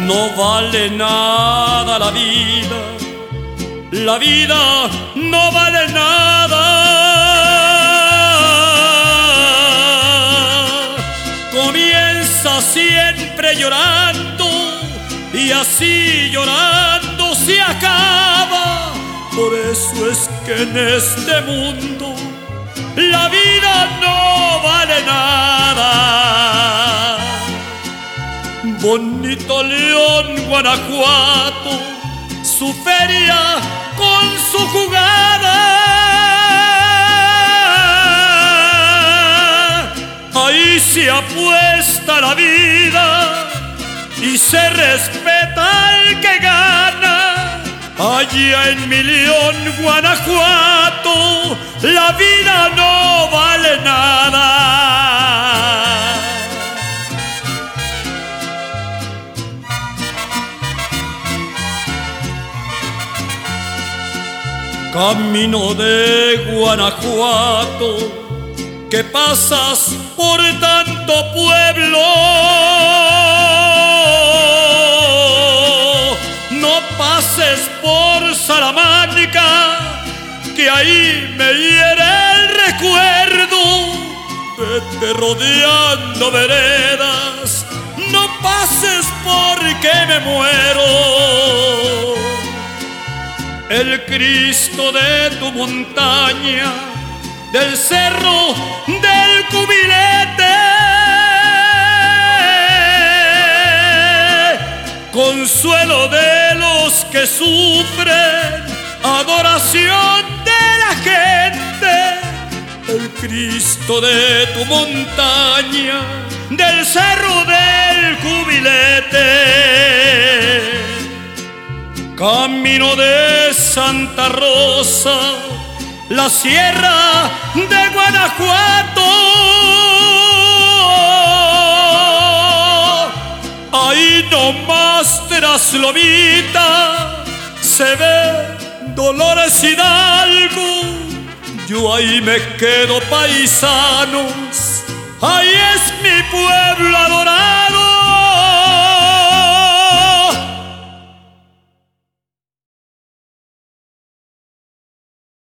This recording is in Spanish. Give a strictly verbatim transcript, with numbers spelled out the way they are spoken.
No vale nada la vida, la vida no vale nada. Comienza siempre llorando y así llorando se acaba. Por eso es que en este mundo la vida no vale nada. Bonito León, Guanajuato, su feria con su jugada. Ahí se apuesta la vida y se respeta al que gana. Allá en mi León, Guanajuato, la vida no vale nada. Camino de Guanajuato, que pasas por tanto pueblo, no pases por Salamanca, que ahí me hiere el recuerdo. Vete rodeando veredas, no pases porque me muero. El Cristo de tu montaña, del cerro del Cubilete, consuelo de los que sufren, adoración de la gente. El Cristo de tu montaña, del cerro del Cubilete. Camino de Santa Rosa, la sierra de Guanajuato. Ahí nomás tras Lomita se ve Dolores Hidalgo. Yo ahí me quedo, paisanos, ahí es mi pueblo adorado.